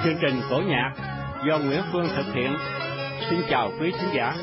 chương trình cổ nhạc do Nguyễn Phương thực hiện. Xin chào quý khán giả.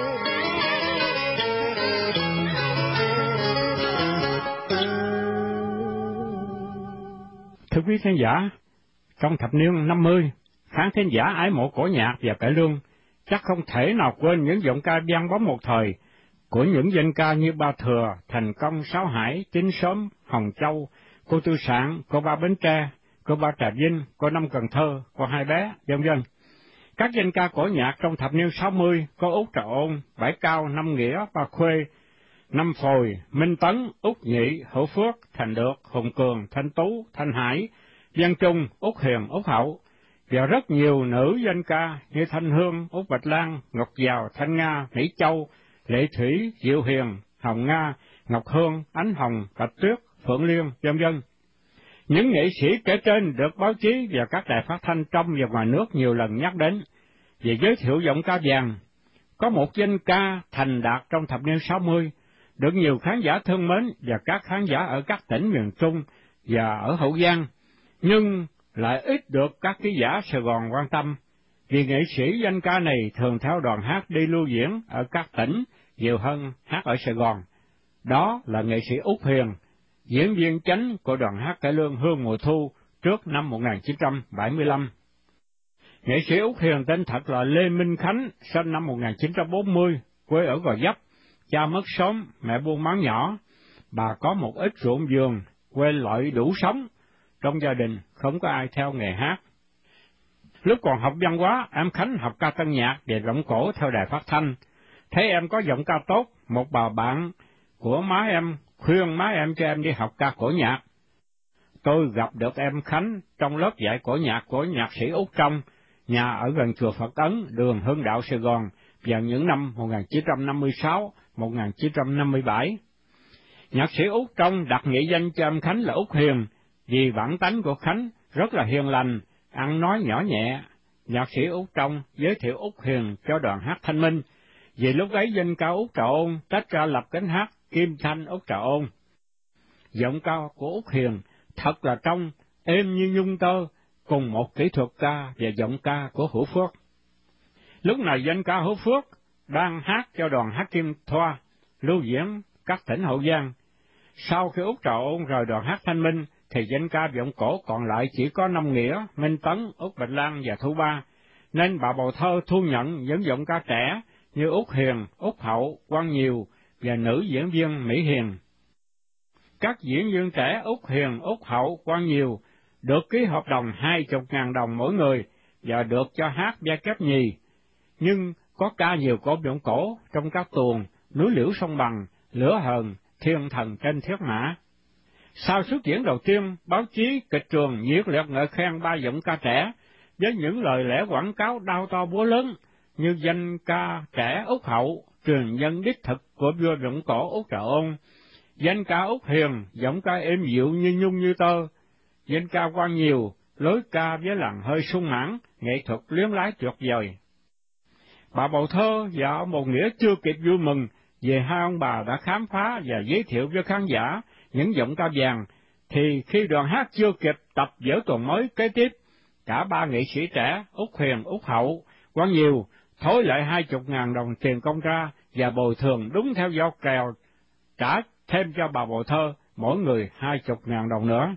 Thưa quý khán giả, trong thập niên 50, khán thính giả ái mộ cổ nhạc và cải lương chắc không thể nào quên những giọng ca vang bóng một thời của những danh ca như Ba Thừa, Thành Công, Sáu Hải, Chín Sớm, Hồng Châu, Cô Tư Sạn, Cô Ba Bến Tre, Cô Ba Trà Vinh, Cô Năm Cần Thơ, Cô Hai Bé, vân vân. Các danh ca cổ nhạc trong thập niên 60 có Út Trà Ôn, Bãi Cao, Năm Nghĩa, Ba Khuê, Năm Phồi, Minh Tấn, Út Nhị, Hữu Phước, Thành Được, Hùng Cường, Thanh Tú, Thanh Hải, Văn Trung, Út Hiền, Út Hậu, và rất nhiều nữ danh ca như Thanh Hương, Út Bạch Lan, Ngọc Giàu, Thanh Nga, Mỹ Châu, Lệ Thủy, Diệu Hiền, Hồng Nga, Ngọc Hương, Ánh Hồng, Bạch Tuyết, Phượng Liên, vân vân. Những nghệ sĩ kể trên được báo chí và các đài phát thanh trong và ngoài nước nhiều lần nhắc đến về giới thiệu giọng ca vàng. Có một danh ca thành đạt trong thập niên 60, được nhiều khán giả thương mến và các khán giả ở các tỉnh miền Trung và ở Hậu Giang, nhưng lại ít được các ký giả Sài Gòn quan tâm, vì nghệ sĩ danh ca này thường theo đoàn hát đi lưu diễn ở các tỉnh nhiều hơn hát ở Sài Gòn. Đó là nghệ sĩ Út Hiền, diễn viên chính của đoàn hát cải lương Hương Mùa Thu trước năm 1975. Nghệ sĩ Út Hiền tên thật là Lê Minh Khánh, sinh năm 1940, quê ở Gò Vấp, cha mất sớm, mẹ buôn bán nhỏ. Bà có một ít ruộng vườn, quê lợi đủ sống, trong gia đình không có ai theo nghề hát. Lúc còn học văn hóa, em Khánh học ca tân nhạc và giọng cổ theo đài phát thanh. Thấy em có giọng ca tốt, một bà bạn của má em khuyên má em cho em đi học ca cổ nhạc. Tôi gặp được em Khánh trong lớp dạy cổ nhạc của nhạc sĩ Út Trong, nhà ở gần chùa Phật Ấn, đường Hưng Đạo, Sài Gòn, vào những năm 1956-1957. Nhạc sĩ Út Trong đặt nghệ danh cho em Khánh là Út Hiền, vì bản tánh của Khánh rất là hiền lành, ăn nói nhỏ nhẹ. Nhạc sĩ Út Trong giới thiệu Út Hiền cho đoàn hát Thanh Minh, vì lúc ấy danh ca Út Trà Ôn tách ra lập cánh hát Kim Thanh Út Trà Ôn. Giọng ca của Út Hiền thật là trong, êm như nhung tơ, cùng một kỹ thuật ca và giọng ca của Hữu Phước. Lúc này danh ca Hữu Phước đang hát cho đoàn hát Kim Thoa, lưu diễn các tỉnh Hậu Giang. Sau khi Út Trà Ôn rời đoàn hát Thanh Minh, thì danh ca giọng cổ còn lại chỉ có Năm Nghĩa, Minh Tấn, Út Bạch Lan và Thu Ba, nên bà Bầu Thơ thu nhận những giọng ca trẻ như Út Hiền, Út Hậu, Quang Nhiều và nữ diễn viên Mỹ Hiền. Các diễn viên trẻ Út Hiền, Út Hậu, Quang Nhiều được ký hợp đồng 20.000 đồng mỗi người và được cho hát vai kép nhì, nhưng có ca nhiều cổ giọng cổ trong các tuồng Núi Liễu Sông Bằng, Lửa Hờn, Thiên Thần Trên Thiết Mã. Sau xuất diễn đầu tiên, báo chí kịch trường nhiệt liệt ngợi khen ba giọng ca trẻ với những lời lẽ quảng cáo đao to búa lớn như danh ca trẻ Út Hậu, truyền nhân đích thực của vua giọng cổ Út Trà Ôn, danh ca Út Hiền, giọng ca êm dịu như nhung như tơ, danh ca Quang Nhiều, lối ca với làn hơi sung mãn, nghệ thuật luyến lái tuyệt vời. Bà Bầu Thơ và ông Bầu Nghĩa chưa kịp vui mừng về hai ông bà đã khám phá và giới thiệu với khán giả những giọng ca vàng, thì khi đoàn hát chưa kịp tập vở tuồng mới kế tiếp, cả ba nghệ sĩ trẻ Út Hiền, Út Hậu, Quang Nhiều thối lại 20.000 đồng tiền công ra và bồi thường đúng theo giao kèo, trả thêm cho bà Bầu Thơ mỗi người 20.000 đồng nữa.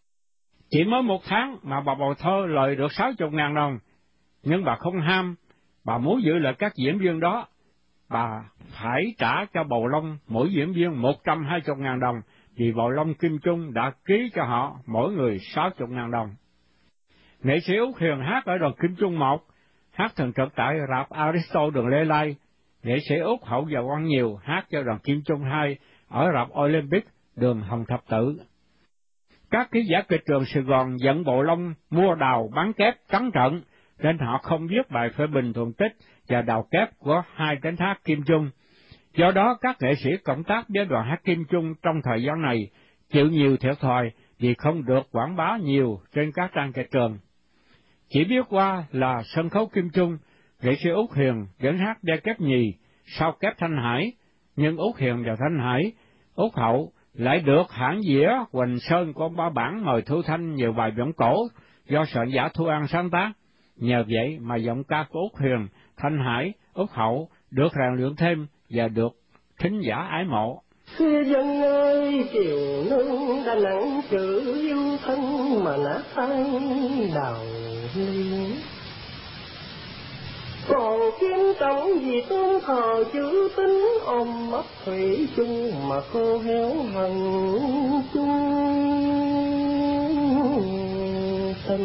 Chỉ mới một tháng mà bà Bầu Thơ lời được 60.000 đồng, nhưng bà không ham, bà muốn giữ lại các diễn viên đó. Bà phải trả cho Bầu Long mỗi diễn viên 120.000 đồng, vì Bầu Long Kim Trung đã ký cho họ mỗi người 60.000 đồng. Nghệ sĩ Út Hiền hát ở đoàn Kim Trung 1, hát thường trực tại rạp Aristo đường Lê Lai. Nghệ sĩ Út Hậu và Quang Nhiều hát cho đoàn Kim Trung 2 ở rạp Olympic đường Hồng Thập Tự. Các ký giả kịch trường Sài Gòn giận Bầu Long mua đào bán kép trắng trợn, nên họ không viết bài phê bình thuần tích và đào kép của hai cánh hát Kim Trung. Do đó, các nghệ sĩ cộng tác với đoàn hát Kim Trung trong thời gian này chịu nhiều thiệt thòi vì không được quảng bá nhiều trên các trang kịch trường. Chỉ biết qua là sân khấu Kim Trung, nghệ sĩ Út Hiền vẫn hát vai kép nhì sau kép Thanh Hải, nhưng Út Hiền và Thanh Hải, Út Hậu lại được hãng dĩa Hoành Sơn của ba bản mời Thu Thanh nhiều bài giọng cổ do soạn giả Thu An sáng tác. Nhờ vậy mà giọng ca của Út Huyền, Thanh Hải, Út Hậu được rèn luyện thêm và được thính giả ái mộ. Xưa dân ơi, chiều nương Đà Nẵng chữ yêu thân mà nát tan đào ly. Còn kiếm tổng vì tôn thờ chữ tính, ôm ấp thủy chung mà khô héo hằn chung tình.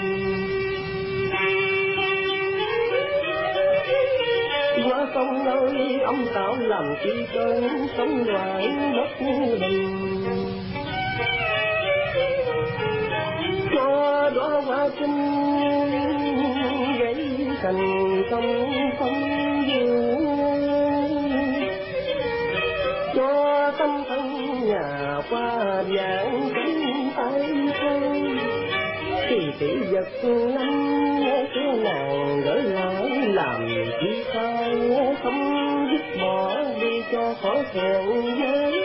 Qua sông ơi, ông tạo làm chi công sống ngoài đất đình. Cho đó hoa kinh gãy cành sông phong dương, cho tâm thân nhà qua dạng cánh tay thôi. Thì tỷ vật năm cái nàng gửi lại làm chi sao không dứt bỏ đi cho khỏi thẹn với.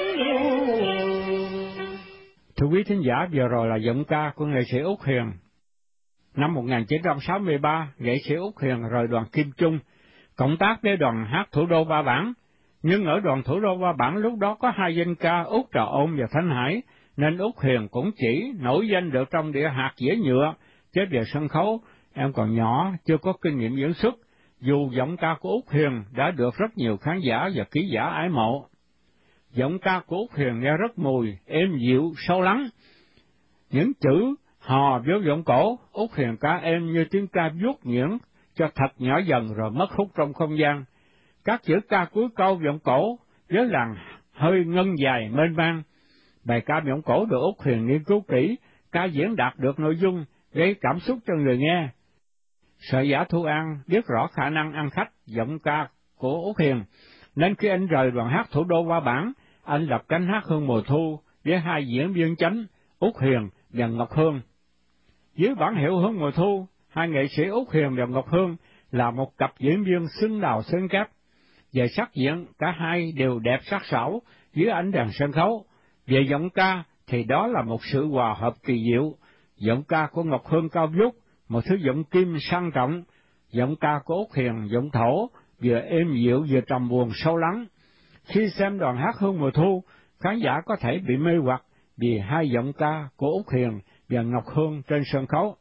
Thưa quý thính giả, vừa rồi là giọng ca của nghệ sĩ Út Huyền. Năm 1963, nghệ sĩ Út Huyền rời đoàn Kim Chung, cộng tác với đoàn hát Thủ Đô Ba Bản. Nhưng ở đoàn Thủ Đô Ba Bản lúc đó có hai danh ca Út Trà Ôn và Thanh Hải, nên Út Huyền cũng chỉ nổi danh được trong đĩa hạt dĩa nhựa, chứ về sân khấu em còn nhỏ, chưa có kinh nghiệm diễn xuất, dù giọng ca của Út Huyền đã được rất nhiều khán giả và ký giả ái mộ. Giọng ca của Út Huyền nghe rất mùi, êm dịu, sâu lắng. Những chữ hò vô giọng cổ, Út Huyền ca êm như tiếng ca vuốt nhuyễn, cho thật nhỏ dần rồi mất hút trong không gian. Các chữ ca cuối câu giọng cổ với làn hơi ngân dài mênh mang. Bài ca giọng cổ được Út Huyền nghiên cứu kỹ, ca diễn đạt được nội dung, gây cảm xúc cho người nghe. Soạn giả Thu An biết rõ khả năng ăn khách giọng ca của Út Huyền, nên khi anh rời đoàn hát Thủ Đô Ba Bản, anh lập cánh hát Hương Mùa Thu với hai diễn viên chính Út Huyền và Ngọc Hương. Dưới bản hiệu Hương Mùa Thu, hai nghệ sĩ Út Huyền và Ngọc Hương là một cặp diễn viên xứng đào xứng kép. Về sắc diện, cả hai đều đẹp sắc sảo dưới ánh đèn sân khấu. Về giọng ca thì đó là một sự hòa hợp kỳ diệu. Giọng ca của Ngọc Hương cao vút, một thứ giọng kim sang trọng. Giọng ca của Út Huyền giọng thổ, vừa êm dịu vừa trầm buồn sâu lắng. Khi xem đoàn hát Hương Mùa Thu, khán giả có thể bị mê hoặc vì hai giọng ca của Út Huyền và Ngọc Hương trên sân khấu.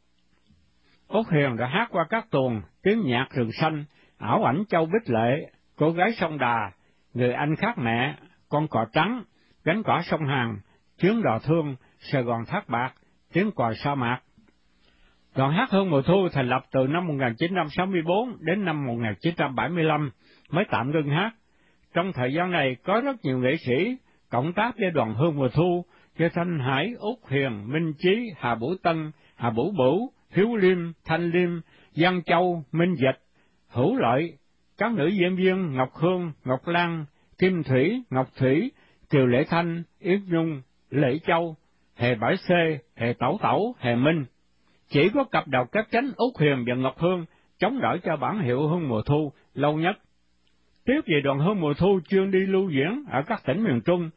Út Huyền đã hát qua các tuồng Tiếng Nhạc Rừng Xanh, Ảo Ảnh Châu Bích Lệ, Cô Gái Sông Đà, Người Anh Khác Mẹ, Con Cò Trắng, Gánh Cỏ Sông Hàn, Chuyến Đò Thương, Sài Gòn Thác Bạc, Tiếng Còi Sa Mạc. Đoàn hát Hương Mùa Thu thành lập từ năm 1964 đến năm 1975 mới tạm ngưng hát. Trong thời gian này có rất nhiều nghệ sĩ cộng tác với đoàn Hương Mùa Thu như Thanh Hải, Út Huyền, Minh Chí, Hà Bửu Tân, Hà Bửu Bửu, Hiếu Liêm, Thanh Liêm, Văn Châu, Minh Dịch, Hữu Lợi, các nữ diễn viên Ngọc Hương, Ngọc Lan, Kim Thủy, Ngọc Thủy, Kiều Lệ Thanh, Yến Nhung, Lệ Châu, Hề Bãi Xê, Hề Tẩu Tẩu, Hề Minh. Chỉ có cặp đầu cát chánh Út Huyền và Ngọc Hương chống đỡ cho bản hiệu Hương Mùa Thu lâu nhất. Tiếp về đoàn Hương Mùa Thu chuyên đi lưu diễn ở các tỉnh miền Trung,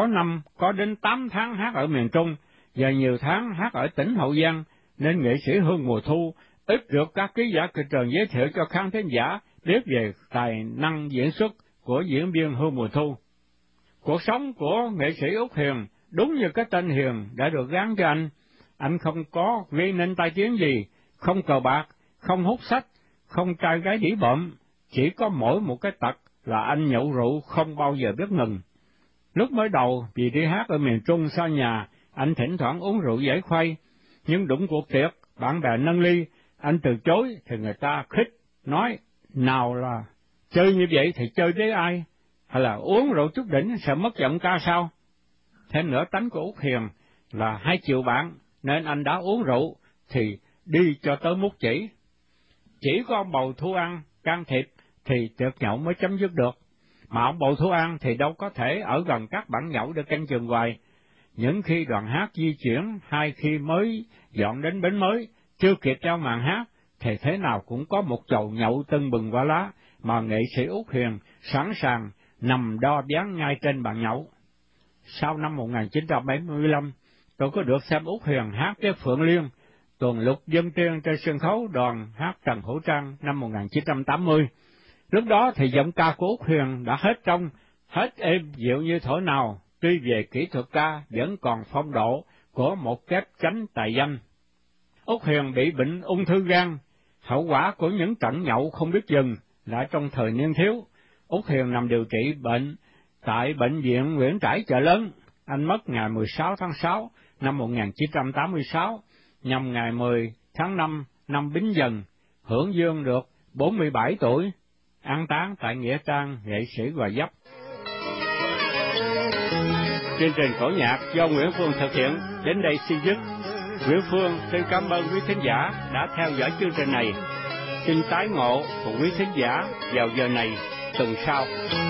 có đến 8 tháng hát ở miền Trung và nhiều tháng hát ở tỉnh Hậu Giang, nên nghệ sĩ Hương Mùa Thu ít được các ký giả kịch trần giới thiệu cho khán thính giả biết về tài năng diễn xuất của diễn viên Hương Mùa Thu. Cuộc sống của nghệ sĩ Út Huyền đúng như cái tên Huyền đã được gán cho anh không có gây nên tai tiếng gì, không cờ bạc, không hút sách, không trai gái đĩ bợm, chỉ có mỗi một cái tật là anh nhậu rượu không bao giờ biết ngừng. Lúc mới đầu vì đi hát ở miền Trung xa nhà, anh thỉnh thoảng uống rượu giải khuây, nhưng đụng cuộc tiệc, bạn bè nâng ly, anh từ chối thì người ta khích, nói, nào là chơi như vậy thì chơi với ai, hay là uống rượu chút đỉnh sợ mất giọng ca sao? Thêm nữa tánh của Út Huyền là hay chịu bạn, nên anh đã uống rượu thì đi cho tới mút chỉ có ông Bầu Thu An can thiệp thì tiệc nhậu mới chấm dứt được, mà ông Bầu Thu An thì đâu có thể ở gần các bản nhậu để canh chừng hoài. Những khi đoàn hát di chuyển, hay khi mới dọn đến bến mới, chưa kịp trao màn hát, thì thế nào cũng có một chầu nhậu tưng bừng quả lá, mà nghệ sĩ Út Huyền sẵn sàng nằm đo ván ngay trên bàn nhậu. Sau năm 1975, tôi có được xem Út Huyền hát với Phượng Liên tuần lục dân triên trên sân khấu đoàn hát Trần Hữu Trang năm 1980. Lúc đó thì giọng ca của Út Huyền đã hết trong, hết êm dịu như thổi nào, tuy về kỹ thuật ca vẫn còn phong độ của một kép chánh tài danh. Út Huyền bị bệnh ung thư gan, hậu quả của những trận nhậu không biết dừng, lại trong thời niên thiếu. Út Huyền nằm điều trị bệnh tại Bệnh viện Nguyễn Trãi Chợ Lớn. Anh mất ngày 16 tháng 6 năm 1986, nhằm ngày 10 tháng 5 năm Bính Dần, hưởng dương được 47 tuổi, an táng tại Nghĩa Trang Nghệ sĩ Gò Vấp. Chương trình cổ nhạc do Nguyễn Phương thực hiện đến đây xin dứt. Nguyễn Phương xin cảm ơn quý thính giả đã theo dõi chương trình này. Xin tái ngộ cùng quý thính giả vào giờ này tuần sau.